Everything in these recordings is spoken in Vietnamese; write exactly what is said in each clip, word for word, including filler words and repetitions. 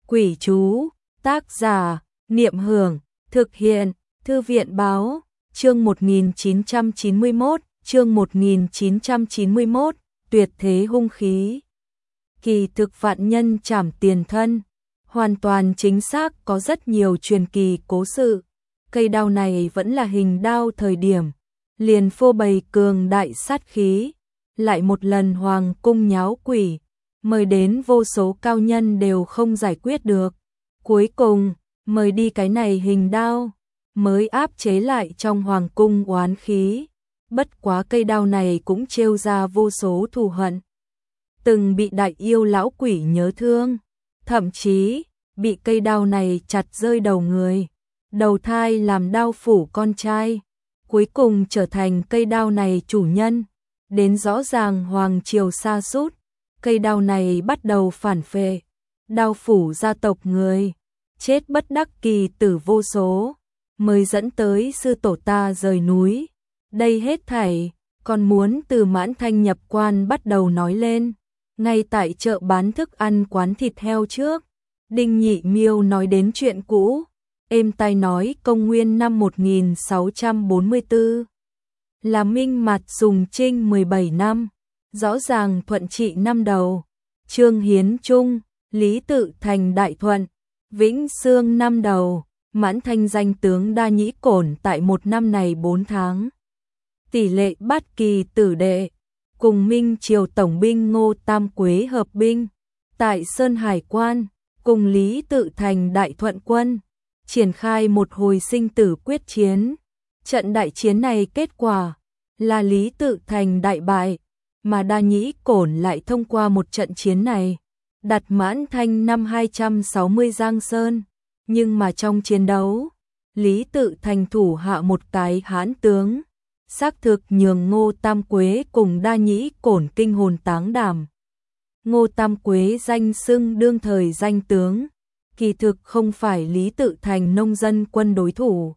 Quỷ chú, tác giả, Niệm Hưởng, thực hiện, Thư viện báo, chương một nghìn chín trăm chín mươi mốt, chương một nghìn chín trăm chín mươi mốt, tuyệt thế hung khí. Kỳ thực vạn nhân trảm tiền thân, hoàn toàn chính xác có rất nhiều truyền kỳ cố sự. Cây đao này vẫn là hình đao thời điểm, liền phô bày cường đại sát khí, lại một lần hoàng cung nháo quỷ, mời đến vô số cao nhân đều không giải quyết được. Cuối cùng, mời đi cái này hình đao, mới áp chế lại trong hoàng cung oán khí. Bất quá cây đao này cũng trêu ra vô số thù hận. Từng bị đại yêu lão quỷ nhớ thương, thậm chí bị cây đao này chặt rơi đầu người, đầu thai làm đao phủ con trai, cuối cùng trở thành cây đao này chủ nhân. Đến rõ ràng hoàng triều sa sút, cây đao này bắt đầu phản phệ, đao phủ gia tộc người chết bất đắc kỳ tử vô số, mới dẫn tới sư tổ ta rời núi. Đây hết thảy còn muốn từ Mãn Thanh nhập quan bắt đầu nói lên. Ngay tại chợ bán thức ăn quán thịt heo trước, Đinh Nhị Miêu nói đến chuyện cũ, êm tai nói công nguyên năm một nghìn sáu trăm bốn mươi tư, là Minh Mạt dùng trinh mười bảy năm, rõ ràng thuận trị năm đầu, Trương Hiến Trung, Lý Tự Thành đại thuận, Vĩnh Xương năm đầu, Mãn Thanh danh tướng đa nhĩ cổn tại một năm này bốn tháng. Tỷ lệ bát kỳ tử đệ, cùng Minh Triều tổng binh Ngô Tam Quế hợp binh, tại Sơn Hải Quan, cùng Lý Tự Thành đại thuận quân, triển khai một hồi sinh tử quyết chiến. Trận đại chiến này kết quả là Lý Tự Thành đại bại, mà đa nhĩ cổn lại thông qua một trận chiến này, đặt Mãn Thanh năm hai trăm sáu mươi Giang Sơn. Nhưng mà trong chiến đấu, Lý Tự Thành thủ hạ một cái hãn tướng, xác thực nhường Ngô Tam Quế cùng đa nhĩ cổn kinh hồn táng đảm. Ngô Tam Quế danh xưng đương thời danh tướng, kỳ thực không phải Lý Tự Thành nông dân quân đối thủ.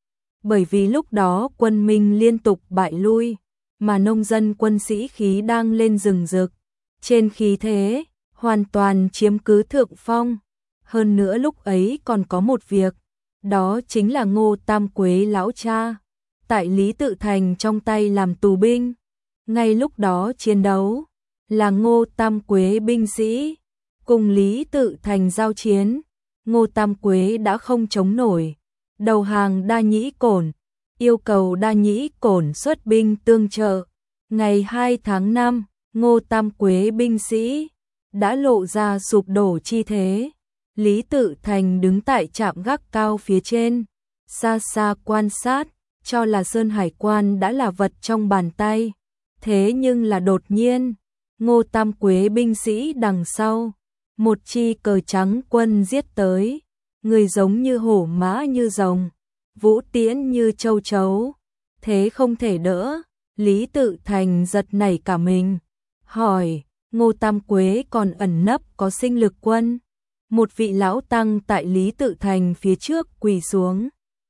Bởi vì lúc đó quân Minh liên tục bại lui, mà nông dân quân sĩ khí đang lên rừng rực, trên khí thế, hoàn toàn chiếm cứ thượng phong. Hơn nữa lúc ấy còn có một việc, đó chính là Ngô Tam Quế lão cha, tại Lý Tự Thành trong tay làm tù binh. Ngay lúc đó chiến đấu, là Ngô Tam Quế binh sĩ, cùng Lý Tự Thành giao chiến, Ngô Tam Quế đã không chống nổi, đầu hàng đa nhĩ cổn, yêu cầu đa nhĩ cổn xuất binh tương trợ. Ngày hai tháng năm, Ngô Tam Quế binh sĩ đã lộ ra sụp đổ chi thế. Lý Tự Thành đứng tại trạm gác cao phía trên, xa xa quan sát, cho là Sơn Hải Quan đã là vật trong bàn tay. Thế nhưng là đột nhiên, Ngô Tam Quế binh sĩ đằng sau, một chi cờ trắng quân giết tới, người giống như hổ mã như rồng, vũ tiễn như châu chấu, thế không thể đỡ. Lý Tự Thành giật nảy cả mình, hỏi, Ngô Tam Quế còn ẩn nấp có sinh lực quân. Một vị lão tăng tại Lý Tự Thành phía trước quỳ xuống,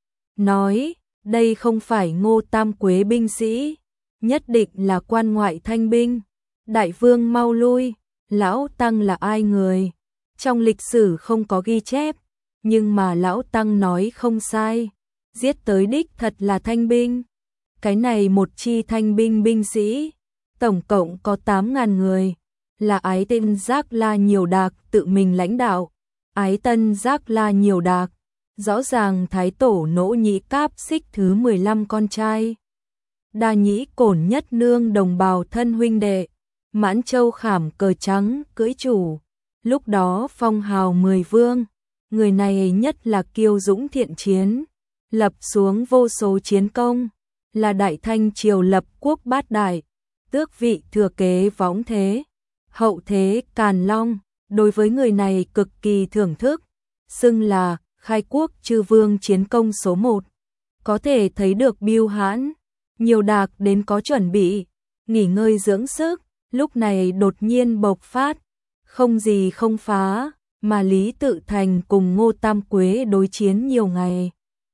nói, đây không phải Ngô Tam Quế binh sĩ, nhất định là quan ngoại thanh binh. Đại vương mau lui, lão tăng là ai người? Trong lịch sử không có ghi chép, nhưng mà lão tăng nói không sai, giết tới đích thật là thanh binh. Cái này một chi thanh binh binh sĩ, tổng cộng có tám ngàn người, là Ái Tên Giác La Nhiều Đạc tự mình lãnh đạo. Ái Tân Giác La Nhiều Đạc, rõ ràng thái tổ Nỗ Nhĩ Cáp xích thứ mười lăm con trai. Đa nhĩ cổn nhất nương đồng bào thân huynh đệ, Mãn Châu khảm cờ trắng cưỡi chủ, lúc đó phong hào mười vương. Người này nhất là kiêu dũng thiện chiến, lập xuống vô số chiến công, là Đại Thanh triều lập quốc bát đại, tước vị thừa kế võng thế, hậu thế Càn Long. Đối với người này cực kỳ thưởng thức, xưng là khai quốc chư vương chiến công số một. Có thể thấy được Bưu Hãn, Nhiều Đạc đến có chuẩn bị, nghỉ ngơi dưỡng sức, lúc này đột nhiên bộc phát, không gì không phá, mà Lý Tự Thành cùng Ngô Tam Quế đối chiến nhiều ngày.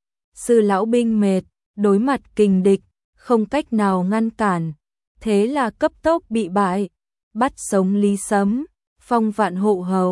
Sư lão binh mệt, đối mặt kình địch, không cách nào ngăn cản, thế là cấp tốc bị bại, bắt sống Lý Sấm, phong vạn hộ hầu,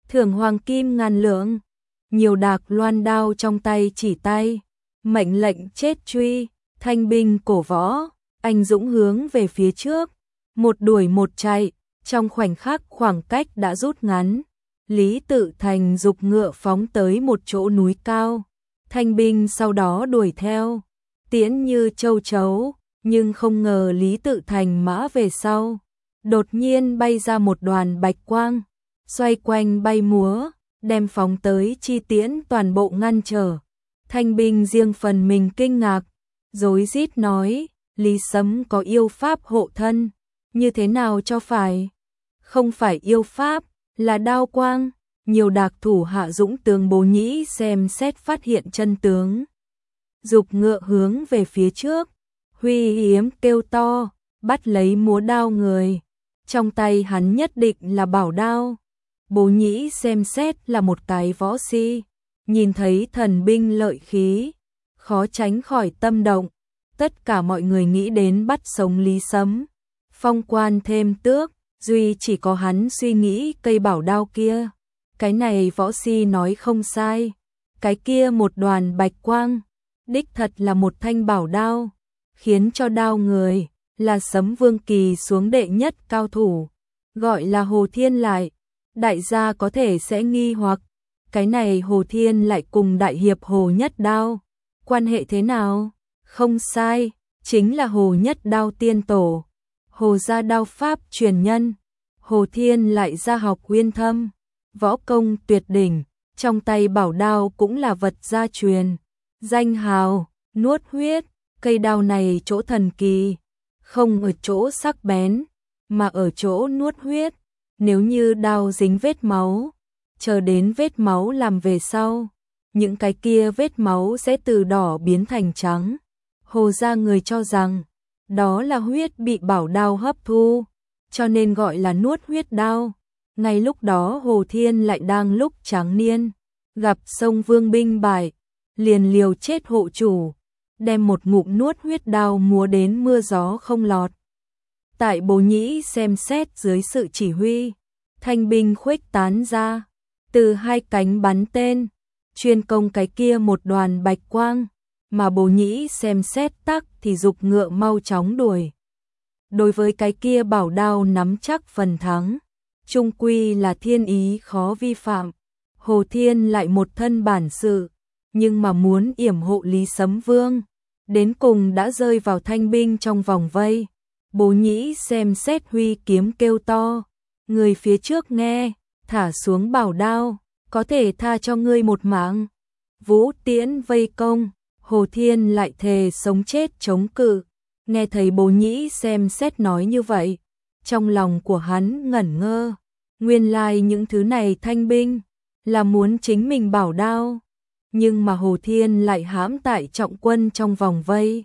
thưởng hoàng kim ngàn lượng. Nhiều đạc loan đao trong tay chỉ tay, mệnh lệnh chết truy, thanh binh cổ võ, anh dũng hướng về phía trước, một đuổi một chạy, trong khoảnh khắc khoảng cách đã rút ngắn. Lý Tự Thành giục ngựa phóng tới một chỗ núi cao, thanh binh sau đó đuổi theo, tiễn như châu chấu, nhưng không ngờ Lý Tự Thành mã về sau, đột nhiên bay ra một đoàn bạch quang, xoay quanh bay múa, đem phóng tới chi tiễn toàn bộ ngăn trở. Thanh binh riêng phần mình kinh ngạc, rối rít nói, Lý Sấm có yêu pháp hộ thân, như thế nào cho phải? Không phải yêu pháp, là đao quang. Nhiều đạc thủ hạ dũng tướng Bố Nhĩ xem xét phát hiện chân tướng, giục ngựa hướng về phía trước, huy hiếm kêu to, bắt lấy múa đao người. Trong tay hắn nhất định là bảo đao. Bố Nhĩ xem xét là một cái võ si, nhìn thấy thần binh lợi khí, khó tránh khỏi tâm động. Tất cả mọi người nghĩ đến bắt sống Lý Sấm, phong quan thêm tước, duy chỉ có hắn suy nghĩ cây bảo đao kia. Cái này võ si nói không sai, cái kia một đoàn bạch quang, đích thật là một thanh bảo đao, khiến cho đao người là Sấm Vương kỳ xuống đệ nhất cao thủ, gọi là Hồ Thiên lại. Đại gia có thể sẽ nghi hoặc, cái này Hồ Thiên lại cùng đại hiệp Hồ Nhất Đao, quan hệ thế nào? Không sai, chính là Hồ Nhất Đao tiên tổ, Hồ gia đao pháp truyền nhân. Hồ Thiên lại gia học uyên thâm, võ công tuyệt đỉnh, trong tay bảo đao cũng là vật gia truyền. Danh hào, nuốt huyết, cây đao này chỗ thần kỳ, không ở chỗ sắc bén, mà ở chỗ nuốt huyết. Nếu như đao dính vết máu, chờ đến vết máu làm về sau, những cái kia vết máu sẽ từ đỏ biến thành trắng. Hồ gia người cho rằng, đó là huyết bị bảo đao hấp thu, cho nên gọi là nuốt huyết đao. Ngay lúc đó Hồ Thiên lại đang lúc tráng niên, gặp sông Vương binh bại, liền liều chết hộ chủ, đem một ngụm nuốt huyết đao múa đến mưa gió không lọt. Tại Bố Nhĩ xem xét dưới sự chỉ huy, thanh binh khuếch tán ra, từ hai cánh bắn tên, chuyên công cái kia một đoàn bạch quang, mà Bố Nhĩ xem xét tắc thì giục ngựa mau chóng đuổi. Đối với cái kia bảo đao nắm chắc phần thắng, chung quy là thiên ý khó vi phạm. Hồ Thiên lại một thân bản sự, nhưng mà muốn yểm hộ Lý Sấm Vương, đến cùng đã rơi vào thanh binh trong vòng vây. Bố Nhĩ xem xét huy kiếm kêu to, người phía trước nghe, thả xuống bảo đao, có thể tha cho ngươi một mạng. Vũ Tiễn vây công, Hồ Thiên lại thề sống chết chống cự. Nghe thấy Bố Nhĩ xem xét nói như vậy, trong lòng của hắn ngẩn ngơ, nguyên lai những thứ này thanh binh là muốn chính mình bảo đao, nhưng mà Hồ Thiên lại hãm tại trọng quân trong vòng vây,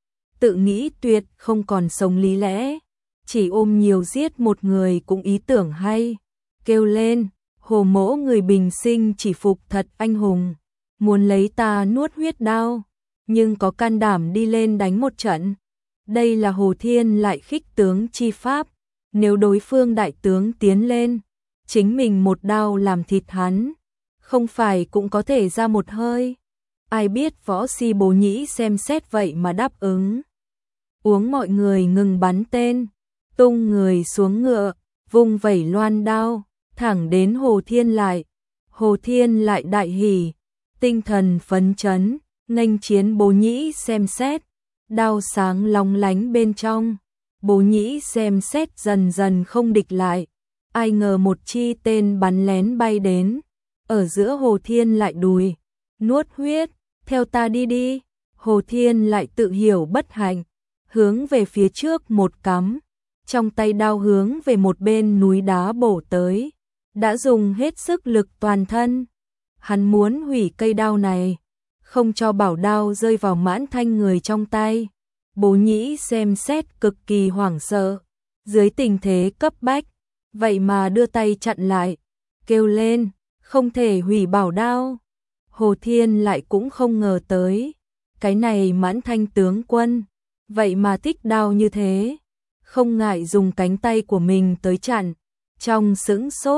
tự nghĩ tuyệt không còn sống lý lẽ, chỉ ôm nhiều giết một người cũng ý tưởng hay, kêu lên, Hồ mỗ người bình sinh chỉ phục thật anh hùng, muốn lấy ta nuốt huyết đao, nhưng có can đảm đi lên đánh một trận. Đây là Hồ Thiên lại khích tướng chi pháp, nếu đối phương đại tướng tiến lên, chính mình một đao làm thịt hắn, không phải cũng có thể ra một hơi. Ai biết võ si Bố Nhĩ xem xét vậy mà đáp ứng. Uống mọi người ngừng bắn tên, tung người xuống ngựa, vung vẩy loan đao, thẳng đến Hồ Thiên lại. Hồ Thiên lại đại hỉ, tinh thần phấn chấn, nghênh chiến Bố Nhĩ xem xét, đao sáng long lánh bên trong. Bố Nhĩ xem xét dần dần không địch lại, ai ngờ một chi tên bắn lén bay đến, ở giữa Hồ Thiên lại đùi, nuốt huyết, theo ta đi đi. Hồ Thiên lại tự hiểu bất hạnh, hướng về phía trước một cắm, trong tay đao hướng về một bên núi đá bổ tới, đã dùng hết sức lực toàn thân. Hắn muốn hủy cây đao này, không cho bảo đao rơi vào Mãn Thanh người trong tay. Bố Nhĩ xem xét cực kỳ hoảng sợ, dưới tình thế cấp bách, vậy mà đưa tay chặn lại, kêu lên, không thể hủy bảo đao. Hồ Thiên lại cũng không ngờ tới, cái này Mãn Thanh tướng quân, vậy mà thích đao như thế, không ngại dùng cánh tay của mình tới chặn. Trong sững sốt,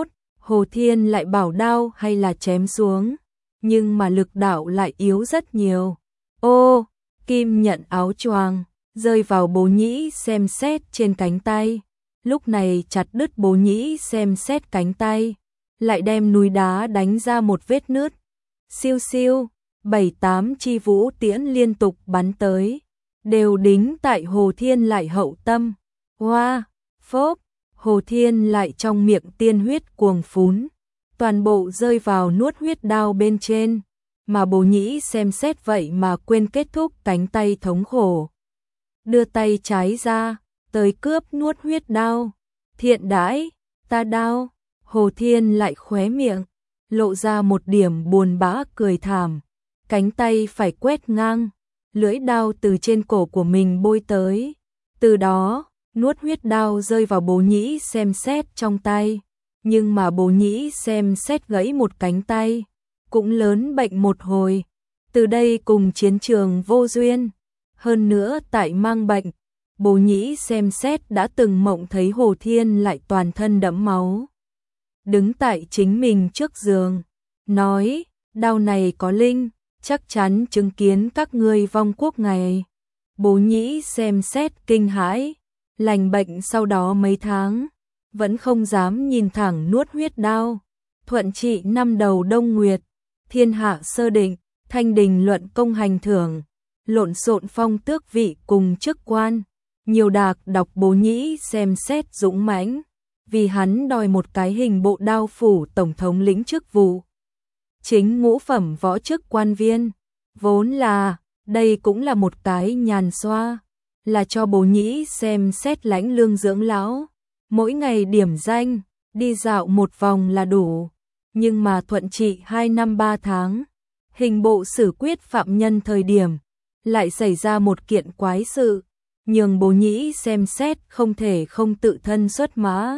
Hồ Thiên lại bảo đao hay là chém xuống, nhưng mà lực đạo lại yếu rất nhiều. Ô, kim nhận áo choàng rơi vào Bố Nhĩ xem xét trên cánh tay, lúc này chặt đứt Bố Nhĩ xem xét cánh tay, lại đem núi đá đánh ra một vết nứt. Siêu siêu, bảy tám chi vũ tiễn liên tục bắn tới, đều đính tại Hồ Thiên lại hậu tâm. Hoa, phốp, Hồ Thiên lại trong miệng tiên huyết cuồng phún, toàn bộ rơi vào nuốt huyết đao bên trên, mà Bố Nhĩ xem xét vậy mà quên kết thúc cánh tay thống khổ. Đưa tay trái ra, tới cướp nuốt huyết đao. Thiện đãi, ta đao. Hồ Thiên lại khóe miệng, lộ ra một điểm buồn bã cười thảm, cánh tay phải quét ngang, lưỡi đao từ trên cổ của mình bôi tới. Từ đó, nuốt huyết đao rơi vào Bố Nhĩ xem xét trong tay, nhưng mà Bố Nhĩ xem xét gãy một cánh tay, cũng lớn bệnh một hồi. Từ đây cùng chiến trường vô duyên, hơn nữa tại mang bệnh, Bố Nhĩ xem xét đã từng mộng thấy Hồ Thiên lại toàn thân đẫm máu, đứng tại chính mình trước giường, nói, đao này có linh, chắc chắn chứng kiến các ngươi vong quốc ngày. Bố Nhĩ xem xét kinh hãi, lành bệnh sau đó mấy tháng, vẫn không dám nhìn thẳng nuốt huyết đao. Thuận trị năm đầu Đông Nguyệt, thiên hạ sơ định, thanh đình luận công hành thưởng, lộn xộn phong tước vị cùng chức quan. Nhiều đạc đọc Bố Nhĩ xem xét dũng mãnh, vì hắn đòi một cái hình bộ đao phủ tổng thống lĩnh chức vụ. Chính ngũ phẩm võ chức quan viên, vốn là, đây cũng là một cái nhàn xoa, là cho Bố Nhĩ xem xét lãnh lương dưỡng lão, mỗi ngày điểm danh, đi dạo một vòng là đủ. Nhưng mà thuận trị hai năm ba tháng, hình bộ xử quyết phạm nhân thời điểm, lại xảy ra một kiện quái sự, nhường Bố Nhĩ xem xét không thể không tự thân xuất mã.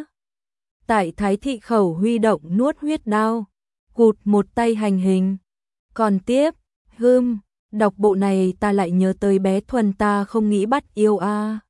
Tại Thái thị khẩu huy động nuốt huyết đao, cụt một tay hành hình. Còn tiếp, hưm, đọc bộ này ta lại nhớ tới bé Thuần ta không nghĩ bắt yêu a.